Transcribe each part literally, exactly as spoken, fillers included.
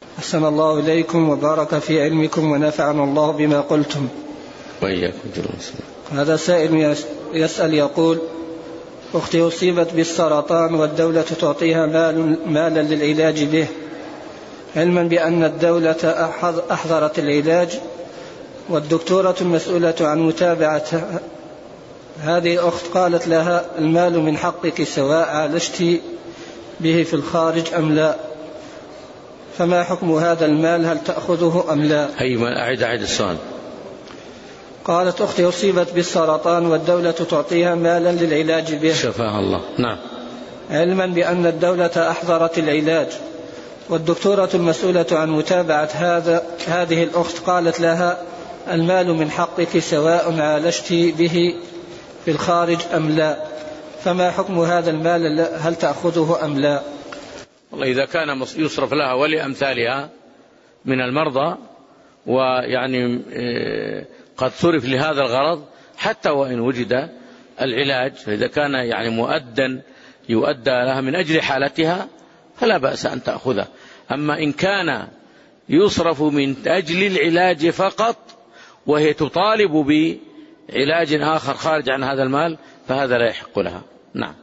أحسن الله إليكم وبارك في علمكم ونفعنا الله بما قلتم. وإياكم. هذا سائل يسأل يقول: أختي أصيبت بالسرطان والدولة تعطيها مال مالا للعلاج به، علما بأن الدولة أحضرت العلاج والدكتورة المسؤولة عن متابعة هذه الأخت قالت لها: المال من حقك سواء عالجت به في الخارج أم لا، فما حكم هذا المال؟ هل تأخذه أم لا؟ أي أعد أعد السؤال. قالت: أختي أصيبت بالسرطان والدولة تعطيها مالا للعلاج به، شفاها الله. نعم. علما بأن الدولة أحضرت العلاج والدكتورة المسؤولة عن متابعة هذا هذه الأخت قالت لها: المال من حقك سواء عالجت به في الخارج أم لا، فما حكم هذا المال؟ هل تأخذه أم لا؟ والله إذا كان يصرف لها ولأمثالها من المرضى ويعني قد صرف لهذا الغرض حتى وإن وجد العلاج، فإذا كان يعني مؤدا يؤدى لها من أجل حالتها فلا بأس أن تأخذه. أما إن كان يصرف من أجل العلاج فقط وهي تطالب بعلاج آخر خارج عن هذا المال فهذا لا يحق لها. نعم.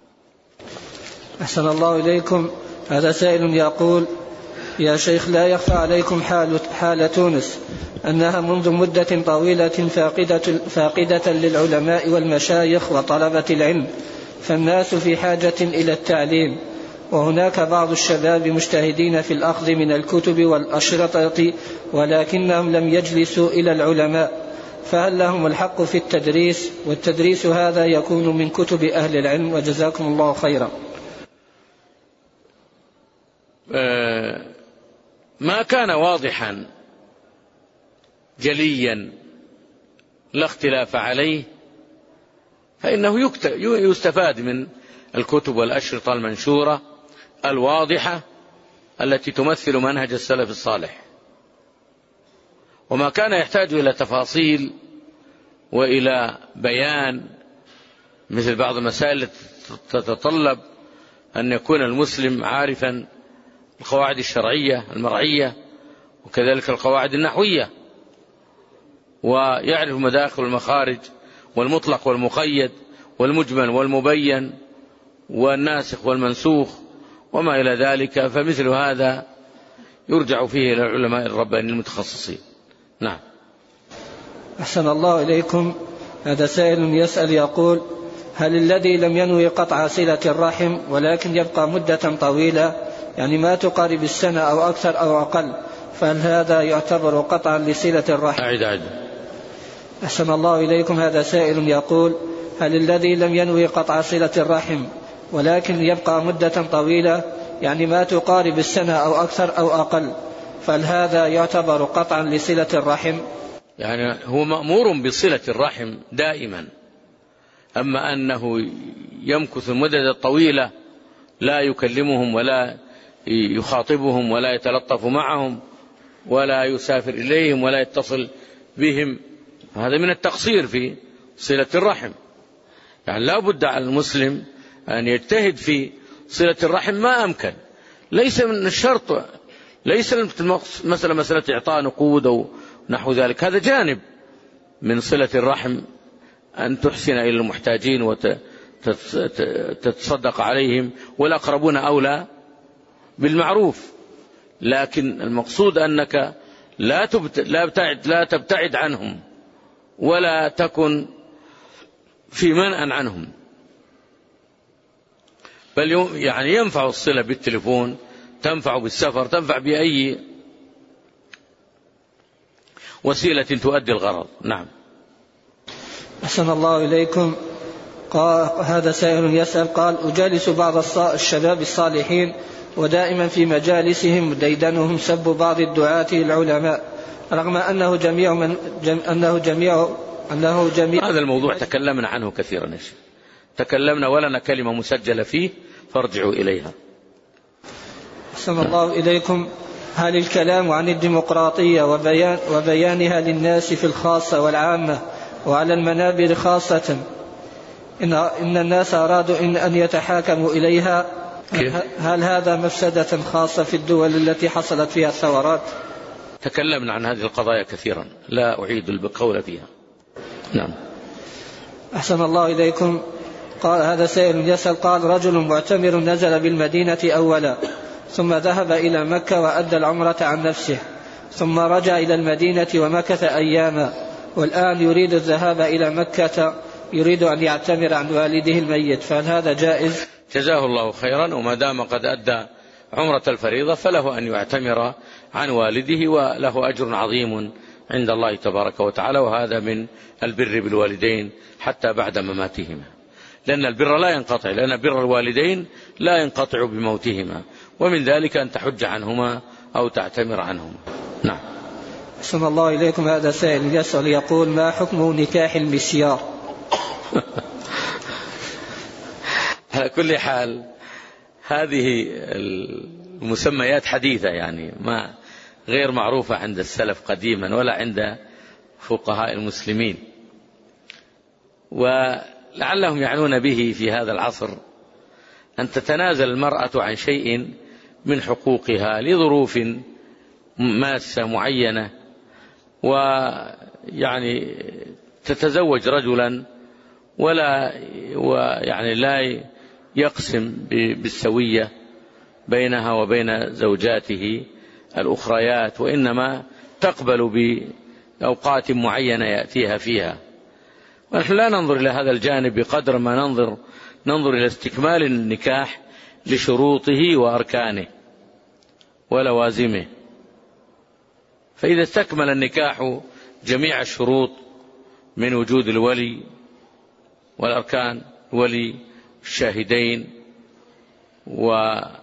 أحسن الله إليكم. هذا سائل يقول: يا شيخ، لا يخفى عليكم حال, حال تونس أنها منذ مدة طويلة فاقدة, فاقدة للعلماء والمشايخ وطلبة العلم، فالناس في حاجة إلى التعليم، وهناك بعض الشباب مجتهدين في الأخذ من الكتب والأشرطة ولكنهم لم يجلسوا إلى العلماء، فهل لهم الحق في التدريس؟ والتدريس هذا يكون من كتب أهل العلم، وجزاكم الله خيرا. ما كان واضحا جليا لا اختلاف عليه فإنه يستفاد من الكتب والأشرطة المنشورة الواضحة التي تمثل منهج السلف الصالح. وما كان يحتاج إلى تفاصيل وإلى بيان مثل بعض المسائل تتطلب أن يكون المسلم عارفا القواعد الشرعية المرعية وكذلك القواعد النحوية، ويعرف مداخل المخارج والمطلق والمقيد والمجمل والمبين والناسخ والمنسوخ وما إلى ذلك، فمثل هذا يرجع فيه إلى العلماء الربانيين المتخصصين. نعم. أحسن الله إليكم. هذا سائل يسأل يقول: هل الذي لم ينوي قطع صلة الرحم ولكن يبقى مدة طويلة، يعني ما تقارب السنة أو أكثر أو أقل، فهل هذا يعتبر قطعا لصلة الرحم؟ أعد أعد. أحسن الله إليكم. هذا سائل يقول: هل الذي لم ينوي قطع صلة الرحم ولكن يبقى مدة طويلة، يعني ما تقارب السنة أو أكثر أو أقل، فهل هذا يعتبر قطعا لصلة الرحم؟ يعني هو مأمور بصلة الرحم دائما، أما أنه يمكث مدة طويلة لا يكلمهم ولا يخاطبهم ولا يتلطف معهم ولا يسافر إليهم ولا يتصل بهم، هذا من التقصير في صلة الرحم. يعني لا بد على المسلم أن يجتهد في صلة الرحم ما أمكن. ليس من الشرط، ليس مثلا مسألة إعطاء نقود أو نحو ذلك، هذا جانب من صلة الرحم، أن تحسن إلى المحتاجين وتتصدق عليهم والأقربون أولى بالمعروف، لكن المقصود أنك لا تبتعد, لا تبتعد عنهم ولا تكن في منأ عنهم، بل يعني ينفع الصلة بالتليفون، تنفع بالسفر، تنفع بأي وسيلة تؤدي الغرض. نعم. أحسن الله إليكم. قال هذا سائل يسأل قال: أجالس بعض الشباب الصالحين ودائما في مجالسهم ديدنهم سب بعض الدعاة العلماء، رغم أنه جميع من جم أنه جميع أنه جميع هذا الموضوع تكلمنا عنه كثيرا يا شيخ، تكلمنا ولنا كلمة مسجلة فيه فارجعوا إليها. أحسن الله إليكم. هل الكلام عن الديمقراطية وبيان وبيانها للناس في الخاصة والعامة وعلى المنابر خاصة إن, إن الناس أرادوا إن, أن يتحاكموا إليها هل هذا مفسدة خاصة في الدول التي حصلت فيها الثورات؟ تكلمنا عن هذه القضايا كثيرا، لا أعيد القول فيها. نعم. أحسن الله إليكم. قال هذا سائل يسأل، قال رجل معتمر نزل بالمدينة أولا ثم ذهب إلى مكة وأدى العمرة عن نفسه، ثم رجع إلى المدينة ومكث أياما، والآن يريد الذهاب إلى مكة، يريد أن يعتمر عن والده الميت، فهل هذا جائز؟ جزاه الله خيرا، وما دام قد أدى عمرة الفريضة فله أن يعتمر عن والده، وله أجر عظيم عند الله تبارك وتعالى، وهذا من البر بالوالدين حتى بعد مماتهما، لأن البر لا ينقطع، لأن بر الوالدين لا ينقطع بموتهما، ومن ذلك أن تحج عنهما أو تعتمر عنهما. نعم. أحسن الله إليكم. هذا سائل يسأل يقول، ما حكم نكاح المسيار؟ على كل حال هذه المسميات حديثة، يعني ما غير معروفة عند السلف قديما ولا عند فقهاء المسلمين، ولعلهم يعنون به في هذا العصر أن تتنازل المرأة عن شيء من حقوقها لظروف ماسة معينة، ويعني تتزوج رجلا ولا ويعني لا يقسم بالسوية بينها وبين زوجاته الأخريات، وإنما تقبل بأوقات معينة يأتيها فيها. ونحن لا ننظر إلى هذا الجانب بقدر ما ننظر ننظر إلى استكمال النكاح لشروطه وأركانه ولوازمه، فإذا استكمل النكاح جميع الشروط من وجود الولي والأركان، ولي الشاهدين وذكر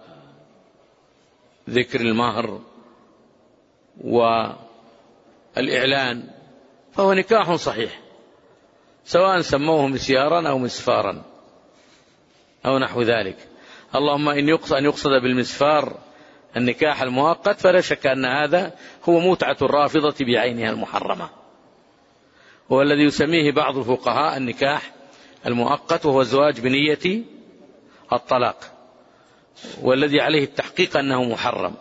المهر والإعلان، فهو نكاح صحيح، سواء سموه مسيارا أو مسفارا أو نحو ذلك. اللهم إن يقصد أن يقصد بالمسفار النكاح المؤقت، فلا شك أن هذا هو متعة الرافضة بعينها المحرمة، هو الذي يسميه بعض الفقهاء النكاح المؤقت، وهو الزواج بنية الطلاق، والذي عليه التحقيق أنه محرم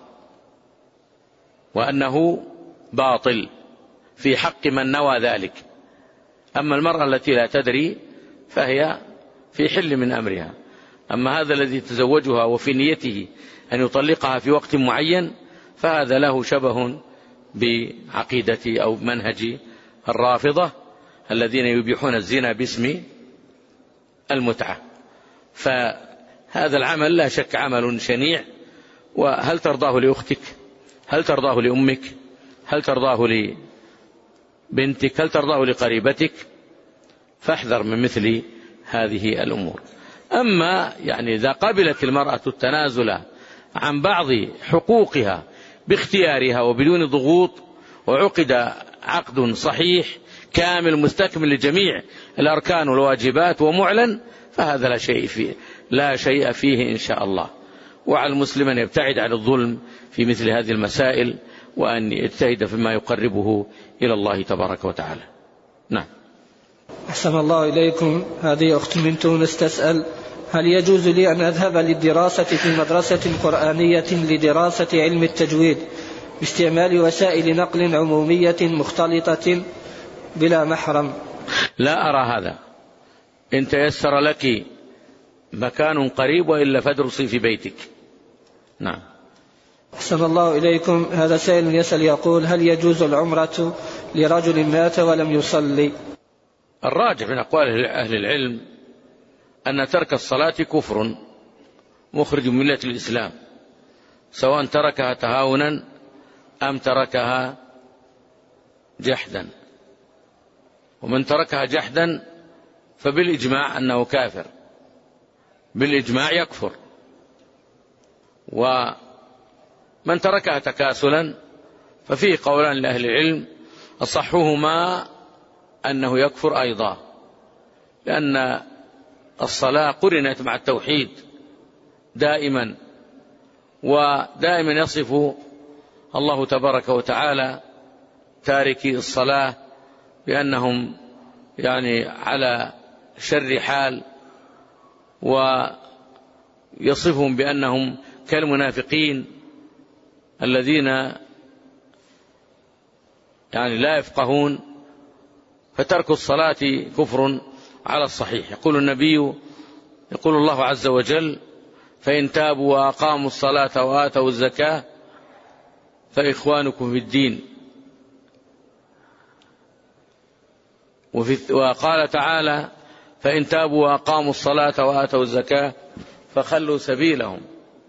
وأنه باطل في حق من نوى ذلك. أما المرأة التي لا تدري فهي في حل من أمرها، أما هذا الذي تزوجها وفي نيته أن يطلقها في وقت معين فهذا له شبه بعقيدة أو منهج الرافضة الذين يبيحون الزنا باسم المتعة. فهذا العمل لا شك عمل شنيع، وهل ترضاه لأختك؟ هل ترضاه لأمك؟ هل ترضاه لبنتك؟ هل ترضاه لقريبتك؟ فاحذر من مثل هذه الأمور. أما يعني إذا قبلت المرأة التنازل عن بعض حقوقها باختيارها وبدون ضغوط، وعقد عقد صحيح كامل مستكمل لجميع الأركان والواجبات ومعلن، فهذا لا شيء فيه لا شيء فيه إن شاء الله. وعلى المسلم أن يبتعد عن الظلم في مثل هذه المسائل، وأن يجتهد فيما يقربه إلى الله تبارك وتعالى. نعم. أحسن الله إليكم. هذه أخت من تونس تسأل، هل يجوز لي أن أذهب للدراسة في مدرسة قرآنية لدراسة علم التجويد باستعمال وسائل نقل عمومية مختلطة بلا محرم؟ لا أرى هذا، إن تيسر لك مكان قريب، وإلا فادرسي في بيتك. نعم. أحسن الله إليكم. هذا سائل يسأل يقول، هل يجوز العمرة لرجل مات ولم يصلي؟ الراجح من أقوال أهل العلم أن ترك الصلاة كفر مخرج من ملة الإسلام، سواء تركها تهاونا أم تركها جحدا، ومن تركها جحدا فبالإجماع أنه كافر، بالإجماع يكفر. ومن تركها تكاسلا ففيه قولان لأهل العلم، أصحهما أنه يكفر أيضا، لأن الصلاة قرنت مع التوحيد دائما، ودائما يصف الله تبارك وتعالى تاركي الصلاة بأنهم يعني على شر حال، يصفهم بأنهم كالمنافقين الذين يعني لا يفقهون، فترك الصلاة كفر على الصحيح. يقول النبي، يقول الله عز وجل: فإن تابوا وأقاموا الصلاة وآتوا الزكاة فإخوانكم في الدين. وقال تعالى: فإن تابوا وأقاموا الصلاة وآتوا الزكاة فخلوا سبيلهم.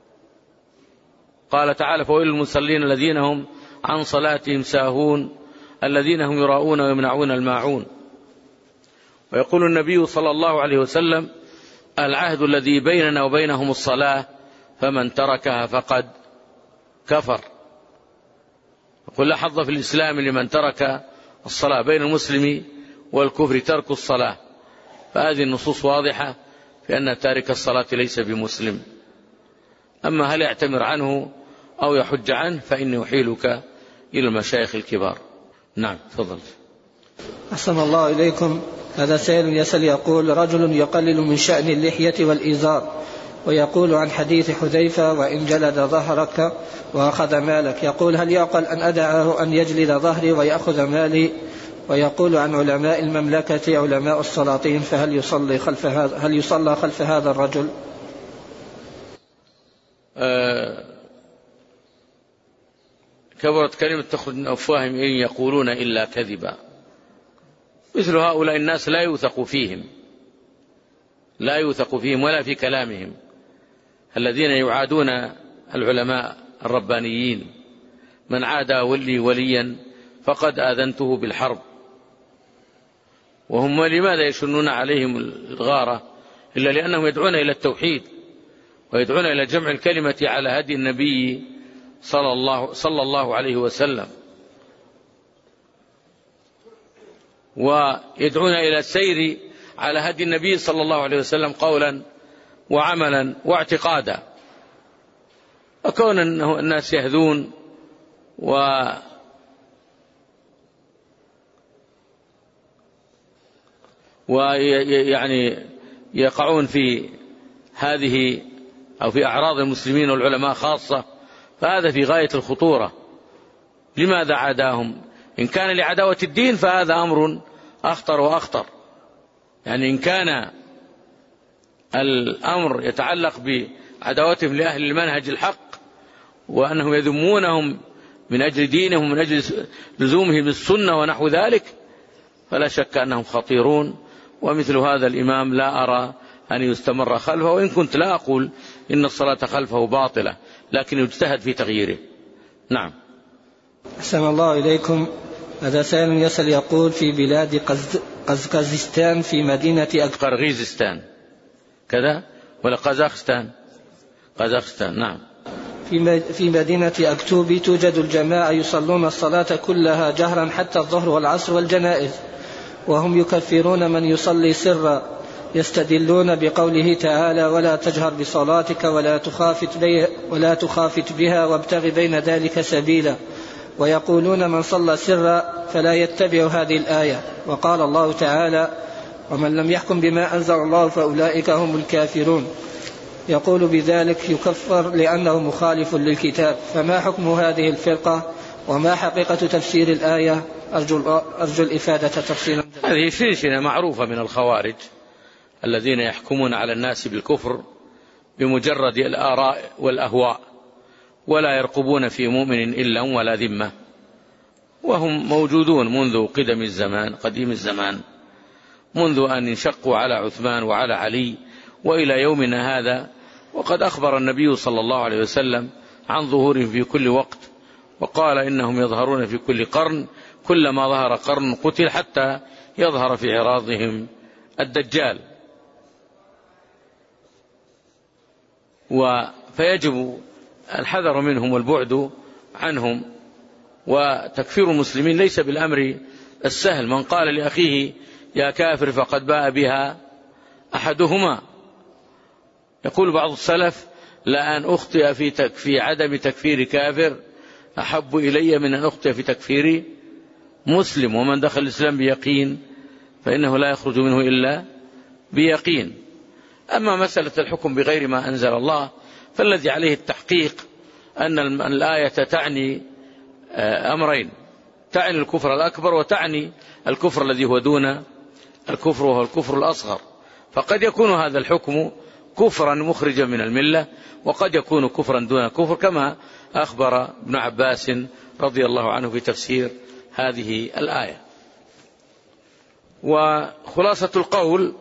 قال تعالى: فويل للمصلين الذين هم عن صلاتهم ساهون الذين هم يراءون ويمنعون الماعون. ويقول النبي صلى الله عليه وسلم: العهد الذي بيننا وبينهم الصلاة فمن تركها فقد كفر. يقول: لا حظ في الإسلام لمن ترك الصلاة، بين المسلم والكفر ترك الصلاة. فهذه النصوص واضحة في أن تارك الصلاة ليس بمسلم. أما هل يعتمر عنه أو يحج عنه فإني أحيلك إلى المشايخ الكبار. نعم، تفضل. أحسن الله إليكم. هذا سائل يسأل يقول: رجل يقلل من شأن اللحية والإزار، ويقول عن حديث حذيفة: وإن جلد ظهرك وأخذ مالك. يقول: هل يعقل أن أدعه أن يجلد ظهري ويأخذ مالي؟ ويقول عن علماء المملكة علماء السلاطين، فهل يصلي خلف هذا هل يصلى خلف هذا الرجل؟ أه كبرت كلمة تخرج من أفواههم إن يقولون إلا كذبا. مثل هؤلاء الناس لا يوثق فيهم، لا يوثق فيهم ولا في كلامهم، الذين يعادون العلماء الربانيين. من عادى ولي وليا فقد آذنته بالحرب. وهم لماذا يشنون عليهم الغارة؟ إلا لأنهم يدعون إلى التوحيد ويدعون إلى جمع الكلمة على هدي النبي صلى الله, صلى الله عليه وسلم، ويدعون إلى السير على هدي النبي صلى الله عليه وسلم قولا وعملا واعتقادا. وكون أنه الناس يهذون و ويعني يقعون في هذه أو في أعراض المسلمين والعلماء خاصة، فهذا في غاية الخطورة. لماذا عاداهم؟ إن كان لعداوة الدين فهذا أمر أخطر وأخطر. يعني إن كان الأمر يتعلق بعداوتهم لأهل المنهج الحق وأنهم يذمونهم من أجل دينهم ومن أجل لزومهم بالسنة ونحو ذلك، فلا شك أنهم خطيرون. ومثل هذا الإمام لا أرى أن يستمر خلفه، وإن كنت لا أقول إن الصلاة خلفه باطلة، لكن يجتهد في تغييره. نعم. أحسن الله إليكم. هذا سائل يسأل يقول: في بلاد قزقزستان في مدينة قرغيزستان كذا ولا قزاخستان؟ قزاخستان. نعم. في مدينة أكتوبي توجد الجماعة يصلون الصلاة كلها جهرا حتى الظهر والعصر والجنائز، وهم يكفرون من يصلي سرا، يستدلون بقوله تعالى: ولا تجهر بصلاتك ولا تخافت بها, ولا تخافت بها وابتغ بين ذلك سبيلا. ويقولون من صلى سرا فلا يتبع هذه الآية. وقال الله تعالى: ومن لم يحكم بما أنزل الله فأولئك هم الكافرون. يقول بذلك يكفر لأنه مخالف للكتاب. فما حكم هذه الفرقة وما حقيقة تفسير الآية؟ أرجو, أرجو الإفادة تفصيلا. هذه شنشنة معروفة من الخوارج الذين يحكمون على الناس بالكفر بمجرد الآراء والأهواء، ولا يرقبون في مؤمن إلا ولا ذمة، وهم موجودون منذ قدم الزمان قديم الزمان، منذ أن انشقوا على عثمان وعلى علي وإلى يومنا هذا. وقد أخبر النبي صلى الله عليه وسلم عن ظهورهم في كل وقت، وقال إنهم يظهرون في كل قرن، كلما ظهر قرن قتل حتى يظهر في عراضهم الدجال. فيجب الحذر منهم والبعد عنهم. وتكفير المسلمين ليس بالأمر السهل. من قال لأخيه يا كافر فقد باء بها أحدهما. يقول بعض السلف: لأن أخطئ في, تك في عدم تكفير كافر أحب إلي من أن أخطئ في تكفير مسلم. ومن دخل الإسلام بيقين فإنه لا يخرج منه إلا بيقين. أما مسألة الحكم بغير ما أنزل الله فالذي عليه التحقيق أن الآية تعني أمرين، تعني الكفر الأكبر وتعني الكفر الذي هو دون الكفر وهو الكفر الأصغر. فقد يكون هذا الحكم كفرا مخرجا من الملة، وقد يكون كفرا دون كفر، كما أخبر ابن عباس رضي الله عنه في تفسير هذه الآية. وخلاصة القول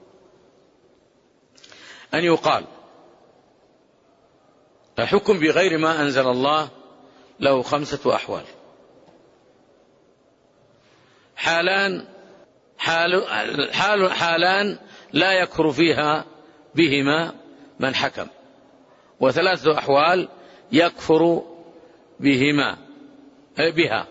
أن يقال الحكم بغير ما أنزل الله له خمسة أحوال. حالان حال حال حالان لا يكفر فيها بهما من حكم، وثلاثة أحوال يكفر بهما بها.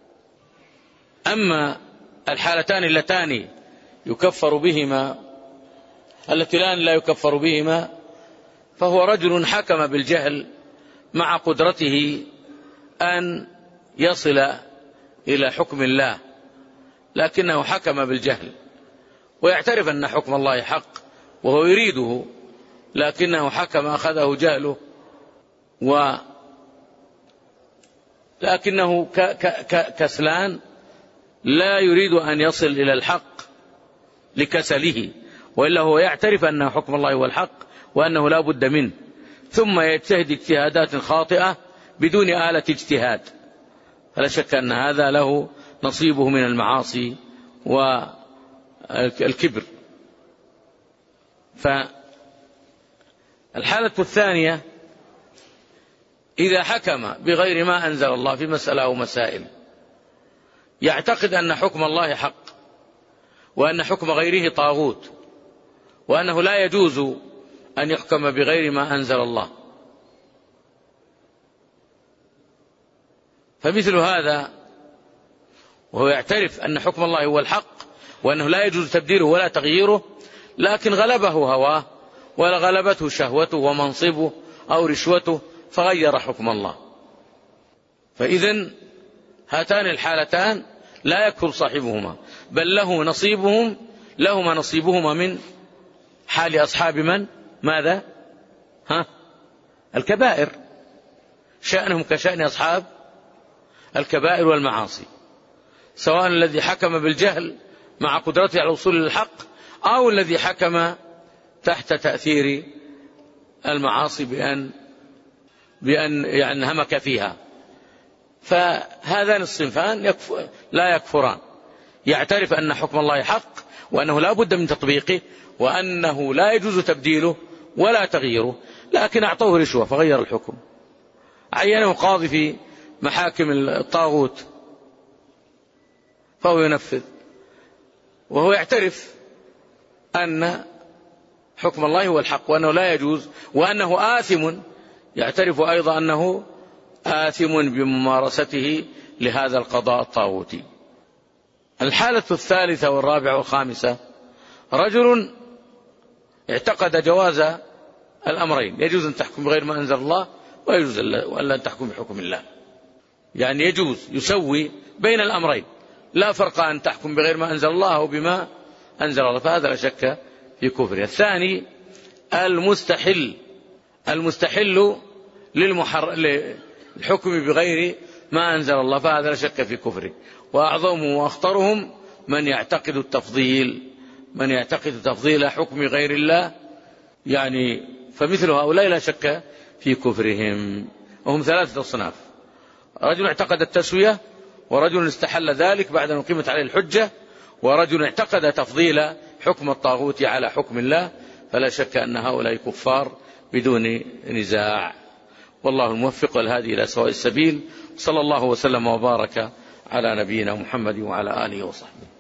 أما الحالتان اللتان يكفر بهما اللتان لا يكفر بهما فهو رجل حكم بالجهل مع قدرته أن يصل إلى حكم الله، لكنه حكم بالجهل ويعترف أن حكم الله حق وهو يريده، لكنه حكم أخذه جهله، و لكنه ك... ك... كسلان لا يريد أن يصل إلى الحق لكسله، وإلا هو يعترف أن حكم الله هو الحق وأنه لا بد منه، ثم يجتهد اجتهادات خاطئة بدون آلة اجتهاد، فلا شك أن هذا له نصيبه من المعاصي والكبر. فالحالة الثانية إذا حكم بغير ما أنزل الله في مسألة أو مسائل، يعتقد أن حكم الله حق وأن حكم غيره طاغوت، وأنه لا يجوز أن يحكم بغير ما أنزل الله، فمثل هذا وهو يعترف أن حكم الله هو الحق وأنه لا يجوز تبديله ولا تغييره، لكن غلبه هواه ولا غلبته شهوته ومنصبه أو رشوته فغير حكم الله. فإذن هاتان الحالتان لا يكفر صاحبهما، بل له نصيبهم لهما نصيبهما من حال أصحاب من ماذا ها الكبائر، شأنهم كشأن أصحاب الكبائر والمعاصي، سواء الذي حكم بالجهل مع قدرته على الوصول للحق أو الذي حكم تحت تأثير المعاصي بأن بأن يعني همك فيها. فهذان الصنفان يكفر لا يكفران، يعترف أن حكم الله حق وأنه لا بد من تطبيقه وأنه لا يجوز تبديله ولا تغييره، لكن أعطوه رشوة فغير الحكم، عينه قاضي في محاكم الطاغوت فهو ينفذ، وهو يعترف أن حكم الله هو الحق وأنه لا يجوز وأنه آثم، يعترف أيضا أنه آثم بممارسته لهذا القضاء الطاغوتي. الحالة الثالثة والرابعة والخامسة رجل اعتقد جواز الأمرين، يجوز أن تحكم بغير ما أنزل الله ويجوز أن لا تحكم بحكم الله، يعني يجوز يسوي بين الأمرين، لا فرق أن تحكم بغير ما أنزل الله أو بما أنزل الله، فهذا لا شك في كفره. الثاني المستحل المستحل للمحر... للحكم بغير ما أنزل الله، فهذا لا شك في كفره. وأعظمهم وأخطرهم من يعتقد التفضيل من يعتقد تفضيل حكم غير الله، يعني فمثل هؤلاء لا شك في كفرهم، وهم ثلاثة أصناف: رجل اعتقد التسوية، ورجل استحل ذلك بعد أن قيمت عليه الحجة، ورجل اعتقد تفضيل حكم الطاغوت على حكم الله، فلا شك أن هؤلاء كفار بدون نزاع. والله الموفق والهادي إلى سواء السبيل، صلى الله وسلم وبارك على نبينا محمد وعلى آله وصحبه.